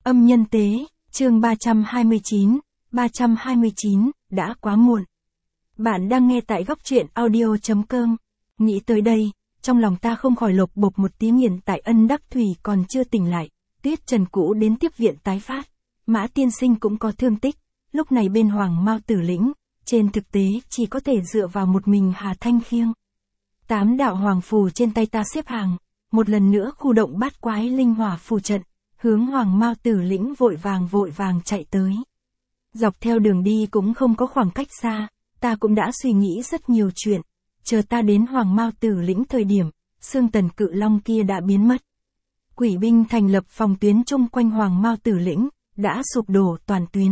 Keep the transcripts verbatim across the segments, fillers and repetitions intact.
Âm nhân tế, chương ba trăm hai mươi chín, ba trăm hai mươi chín, đã quá muộn. Bạn đang nghe tại góc truyện audio chấm com. Nghĩ tới đây, trong lòng ta không khỏi lột bột một tiếng nghiền tại ân đắc thủy còn chưa tỉnh lại. Tuyết Trần cũ đến tiếp viện tái phát. Mã tiên sinh cũng có thương tích. Lúc này bên Hoàng Mao Tử Lĩnh, trên thực tế chỉ có thể dựa vào một mình Hà Thanh khiêng. Tám đạo hoàng phù trên tay ta xếp hàng. Một lần nữa khu động bát quái linh hỏa phù trận. Hướng Hoàng Mao Tử Lĩnh vội vàng vội vàng chạy tới. Dọc theo đường đi cũng không có khoảng cách xa, ta cũng đã suy nghĩ rất nhiều chuyện. Chờ ta đến Hoàng Mao Tử Lĩnh thời điểm, xương tần cự long kia đã biến mất. Quỷ binh thành lập phòng tuyến chung quanh Hoàng Mao Tử Lĩnh, đã sụp đổ toàn tuyến.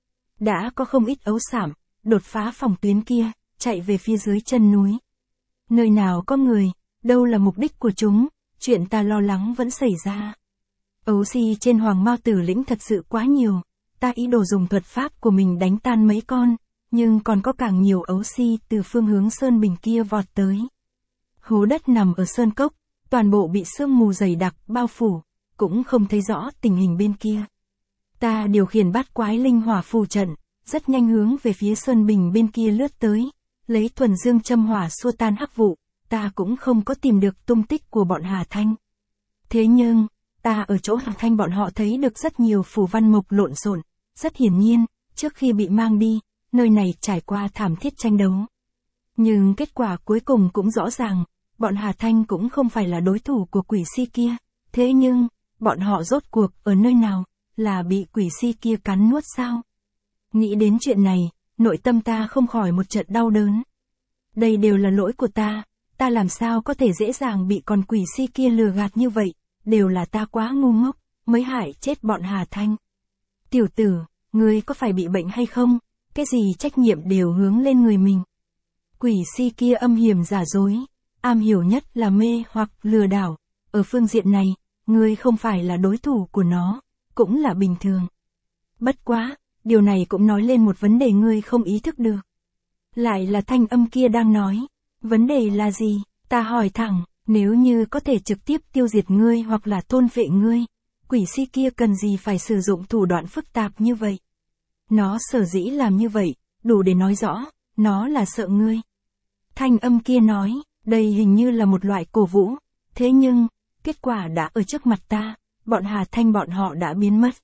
Đã có không ít ấu sảm, đột phá phòng tuyến kia, chạy về phía dưới chân núi. Nơi nào có người, đâu là mục đích của chúng, chuyện ta lo lắng vẫn xảy ra. Ấu si trên Hoàng Mao Tử Lĩnh thật sự quá nhiều, ta ý đồ dùng thuật pháp của mình đánh tan mấy con, nhưng còn có càng nhiều ấu si từ phương hướng Sơn Bình kia vọt tới. Hố đất nằm ở Sơn Cốc, toàn bộ bị sương mù dày đặc bao phủ, cũng không thấy rõ tình hình bên kia. Ta điều khiển bát quái linh hỏa phù trận, rất nhanh hướng về phía Sơn Bình bên kia lướt tới, lấy thuần dương châm hỏa xua tan hắc vụ, ta cũng không có tìm được tung tích của bọn Hà Thanh. Thế nhưng, ta ở chỗ Hà Thanh bọn họ thấy được rất nhiều phù văn mộc lộn xộn, rất hiển nhiên, trước khi bị mang đi, nơi này trải qua thảm thiết tranh đấu. Nhưng kết quả cuối cùng cũng rõ ràng, bọn Hà Thanh cũng không phải là đối thủ của quỷ si kia, thế nhưng, bọn họ rốt cuộc ở nơi nào, là bị quỷ si kia cắn nuốt sao? Nghĩ đến chuyện này, nội tâm ta không khỏi một trận đau đớn. Đây đều là lỗi của ta, ta làm sao có thể dễ dàng bị con quỷ si kia lừa gạt như vậy, đều là ta quá ngu ngốc, mới hại chết bọn Hà Thanh. Tiểu tử, ngươi có phải bị bệnh hay không? Cái gì trách nhiệm đều hướng lên người mình. Quỷ si kia âm hiểm giả dối, am hiểu nhất là mê hoặc lừa đảo, ở phương diện này, ngươi không phải là đối thủ của nó, cũng là bình thường. Bất quá, điều này cũng nói lên một vấn đề ngươi không ý thức được. Lại là thanh âm kia đang nói, vấn đề là gì? Ta hỏi thẳng, nếu như có thể trực tiếp tiêu diệt ngươi hoặc là thôn phệ ngươi, quỷ si kia cần gì phải sử dụng thủ đoạn phức tạp như vậy? Nó sở dĩ làm như vậy, đủ để nói rõ, nó là sợ ngươi. Thanh âm kia nói, đây hình như là một loại cổ vũ, thế nhưng, kết quả đã ở trước mặt ta, bọn Hà Thanh bọn họ đã biến mất.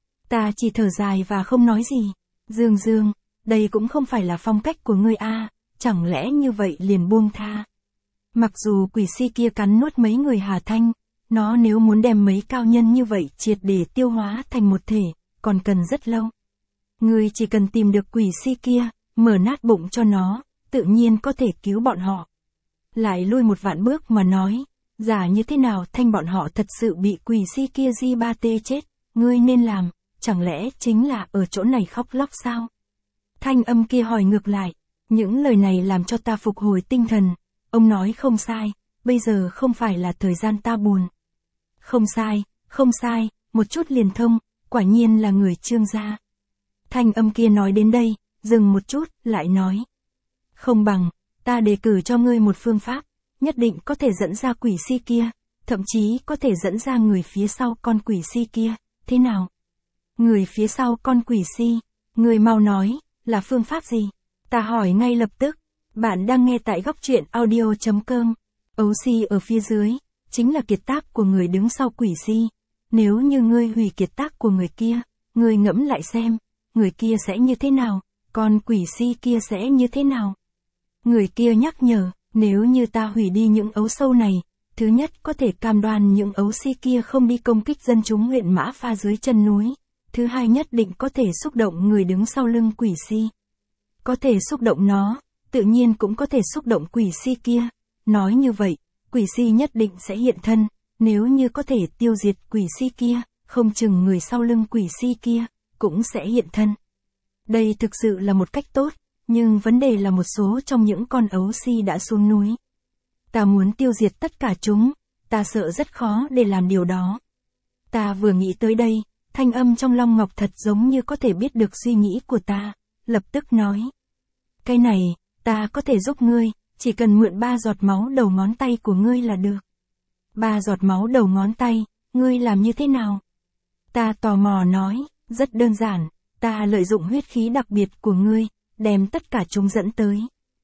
Ta chỉ thở dài và không nói gì. Dương Dương, đây cũng không phải là phong cách của ngươi a, chẳng lẽ như vậy liền buông tha? Mặc dù quỷ si kia cắn nuốt mấy người Hà Thanh, nó nếu muốn đem mấy cao nhân như vậy triệt để tiêu hóa thành một thể, còn cần rất lâu. Ngươi chỉ cần tìm được quỷ si kia, mở nát bụng cho nó, tự nhiên có thể cứu bọn họ. Lại lui một vạn bước mà nói, giả như thế nào Thanh bọn họ thật sự bị quỷ si kia di ba tê chết, ngươi nên làm, chẳng lẽ chính là ở chỗ này khóc lóc sao? Thanh âm kia hỏi ngược lại, những lời này làm cho ta phục hồi tinh thần, ông nói không sai, bây giờ không phải là thời gian ta buồn. Không sai, không sai, một chút liền thông, quả nhiên là người Trương gia. Thanh âm kia nói đến đây, dừng một chút, lại nói. Không bằng, ta đề cử cho ngươi một phương pháp, nhất định có thể dẫn ra quỷ si kia, thậm chí có thể dẫn ra người phía sau con quỷ si kia, thế nào? Người phía sau con quỷ si, người mau nói, là phương pháp gì? Ta hỏi ngay lập tức, bạn đang nghe tại góc truyện audio chấm com. Ấu si ở phía dưới, chính là kiệt tác của người đứng sau quỷ si. Nếu như ngươi hủy kiệt tác của người kia, ngươi ngẫm lại xem, người kia sẽ như thế nào, con quỷ si kia sẽ như thế nào? Người kia nhắc nhở, nếu như ta hủy đi những ấu sâu này, thứ nhất có thể cam đoan những ấu si kia không đi công kích dân chúng huyện Mã Pha dưới chân núi. Thứ hai nhất định có thể xúc động người đứng sau lưng quỷ si. Có thể xúc động nó, tự nhiên cũng có thể xúc động quỷ si kia. Nói như vậy, quỷ si nhất định sẽ hiện thân, nếu như có thể tiêu diệt quỷ si kia, không chừng người sau lưng quỷ si kia, cũng sẽ hiện thân. Đây thực sự là một cách tốt, nhưng vấn đề là một số trong những con ấu si đã xuống núi. Ta muốn tiêu diệt tất cả chúng, ta sợ rất khó để làm điều đó. Ta vừa nghĩ tới đây, thanh âm trong Long Ngọc thật giống như có thể biết được suy nghĩ của ta, lập tức nói. Cái này, ta có thể giúp ngươi, chỉ cần mượn ba giọt máu đầu ngón tay của ngươi là được. Ba giọt máu đầu ngón tay, ngươi làm như thế nào? Ta tò mò nói, rất đơn giản, ta lợi dụng huyết khí đặc biệt của ngươi, đem tất cả chúng dẫn tới.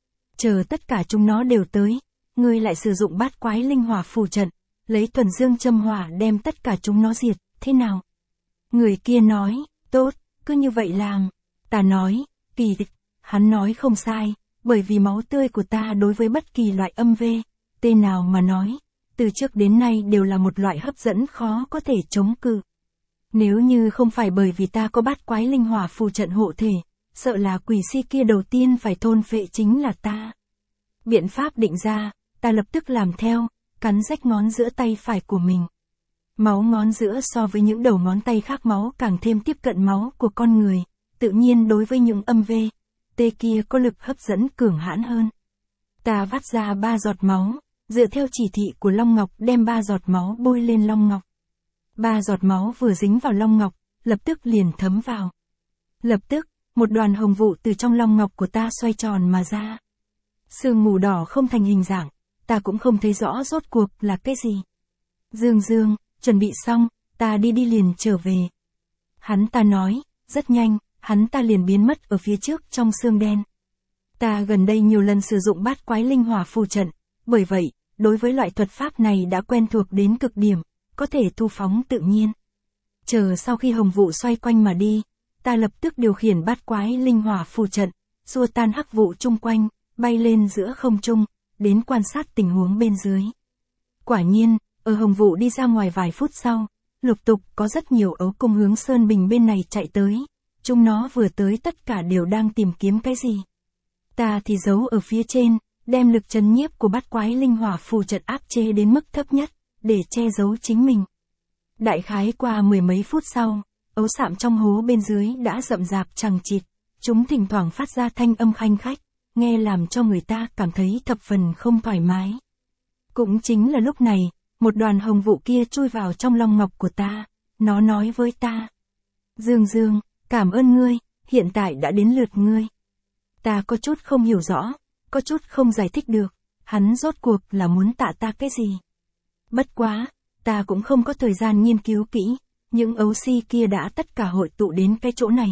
Chờ tất cả chúng nó đều tới, ngươi lại sử dụng bát quái linh hỏa phù trận, lấy thuần dương châm hỏa đem tất cả chúng nó diệt, thế nào? Người kia nói, tốt, cứ như vậy làm. Ta nói, kỳ thực, hắn nói không sai, bởi vì máu tươi của ta đối với bất kỳ loại âm vê, tê nào mà nói, từ trước đến nay đều là một loại hấp dẫn khó có thể chống cự. Nếu như không phải bởi vì ta có bát quái linh hỏa phù trận hộ thể, sợ là quỷ si kia đầu tiên phải thôn phệ chính là ta. Biện pháp định ra, ta lập tức làm theo, cắn rách ngón giữa tay phải của mình. Máu ngón giữa so với những đầu ngón tay khác máu càng thêm tiếp cận máu của con người, tự nhiên đối với những âm vê, tê kia có lực hấp dẫn cường hãn hơn. Ta vắt ra ba giọt máu, dựa theo chỉ thị của Long Ngọc đem ba giọt máu bôi lên Long Ngọc. Ba giọt máu vừa dính vào Long Ngọc, lập tức liền thấm vào. Lập tức, một đoàn hồng vụ từ trong Long Ngọc của ta xoay tròn mà ra. Sương mù đỏ không thành hình dạng, ta cũng không thấy rõ rốt cuộc là cái gì. Dương Dương, chuẩn bị xong, ta đi đi liền trở về. Hắn ta nói, rất nhanh, hắn ta liền biến mất ở phía trước trong sương đen. Ta gần đây nhiều lần sử dụng bát quái linh hỏa phù trận, bởi vậy, đối với loại thuật pháp này đã quen thuộc đến cực điểm, có thể thu phóng tự nhiên. Chờ sau khi hồng vụ xoay quanh mà đi, ta lập tức điều khiển bát quái linh hỏa phù trận, xua tan hắc vụ chung quanh, bay lên giữa không trung, đến quan sát tình huống bên dưới. Quả nhiên, ở hồng vụ đi ra ngoài vài phút sau, lục tục có rất nhiều ấu cung hướng Sơn Bình bên này chạy tới, chúng nó vừa tới tất cả đều đang tìm kiếm cái gì. Ta thì giấu ở phía trên, đem lực trấn nhiếp của bát quái linh hỏa phù trận áp chế đến mức thấp nhất, để che giấu chính mình. Đại khái qua mười mấy phút sau, ấu sạm trong hố bên dưới đã rậm rạp chằng chịt, chúng thỉnh thoảng phát ra thanh âm khanh khách, nghe làm cho người ta cảm thấy thập phần không thoải mái. Cũng chính là lúc này, một đoàn hồng vụ kia chui vào trong Long Ngọc của ta, nó nói với ta. Dương Dương, cảm ơn ngươi, hiện tại đã đến lượt ngươi. Ta có chút không hiểu rõ, có chút không giải thích được, hắn rốt cuộc là muốn tạ ta cái gì. Bất quá, ta cũng không có thời gian nghiên cứu kỹ, những ấu si kia đã tất cả hội tụ đến cái chỗ này.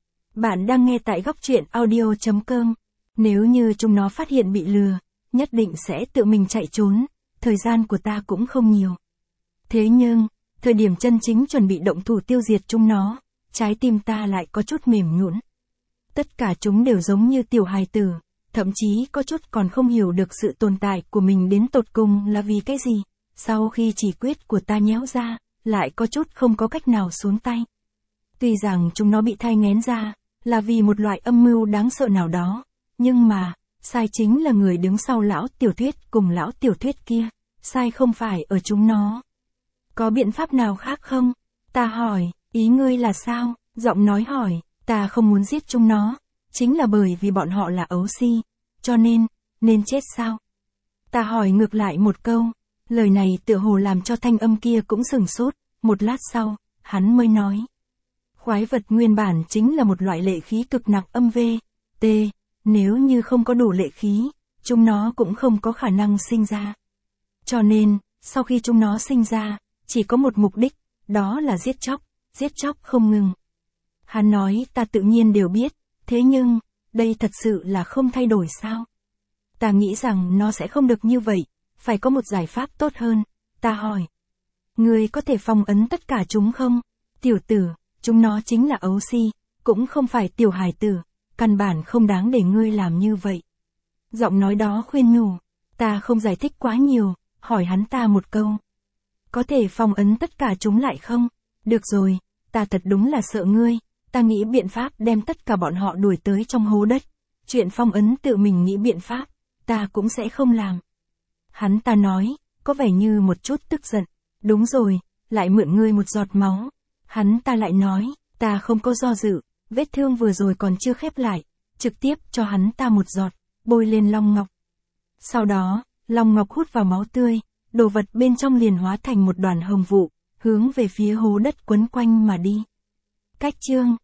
Bạn đang nghe tại góc truyện audio chấm com. Nếu như chúng nó phát hiện bị lừa, nhất định sẽ tự mình chạy trốn, thời gian của ta cũng không nhiều. Thế nhưng, thời điểm chân chính chuẩn bị động thủ tiêu diệt chúng nó, trái tim ta lại có chút mềm nhũn. Tất cả chúng đều giống như tiểu hài tử, thậm chí có chút còn không hiểu được sự tồn tại của mình đến tột cùng là vì cái gì. Sau khi chỉ quyết của ta nhéo ra, lại có chút không có cách nào xuống tay. Tuy rằng chúng nó bị thai nghén ra, là vì một loại âm mưu đáng sợ nào đó, nhưng mà, sai chính là người đứng sau lão tiểu thuyết cùng lão tiểu thuyết kia, sai không phải ở chúng nó. Có biện pháp nào khác không? Ta hỏi, ý ngươi là sao? Giọng nói hỏi, ta không muốn giết chúng nó, chính là bởi vì bọn họ là ấu si, cho nên, nên chết sao? Ta hỏi ngược lại một câu, lời này tựa hồ làm cho thanh âm kia cũng sừng sốt, một lát sau, hắn mới nói. Khoái vật nguyên bản chính là một loại lệ khí cực nặng âm vê, tê, nếu như không có đủ lệ khí, chúng nó cũng không có khả năng sinh ra. Cho nên, sau khi chúng nó sinh ra, chỉ có một mục đích, đó là giết chóc, giết chóc không ngừng. Hắn nói ta tự nhiên đều biết, thế nhưng, đây thật sự là không thay đổi sao? Ta nghĩ rằng nó sẽ không được như vậy, phải có một giải pháp tốt hơn, ta hỏi. Ngươi có thể phong ấn tất cả chúng không? Tiểu tử, chúng nó chính là ấu si, cũng không phải tiểu hài tử, căn bản không đáng để ngươi làm như vậy. Giọng nói đó khuyên nhủ, ta không giải thích quá nhiều, hỏi hắn ta một câu. Có thể phong ấn tất cả chúng lại không? Được rồi, ta thật đúng là sợ ngươi, ta nghĩ biện pháp đem tất cả bọn họ đuổi tới trong hố đất. Chuyện phong ấn tự mình nghĩ biện pháp, ta cũng sẽ không làm. Hắn ta nói, có vẻ như một chút tức giận. Đúng rồi, lại mượn ngươi một giọt máu. Hắn ta lại nói, ta không có do dự, vết thương vừa rồi còn chưa khép lại, trực tiếp cho hắn ta một giọt, bôi lên Long Ngọc. Sau đó, Long Ngọc hút vào máu tươi, đồ vật bên trong liền hóa thành một đoàn hồng vụ, hướng về phía hố đất quấn quanh mà đi. Cách chương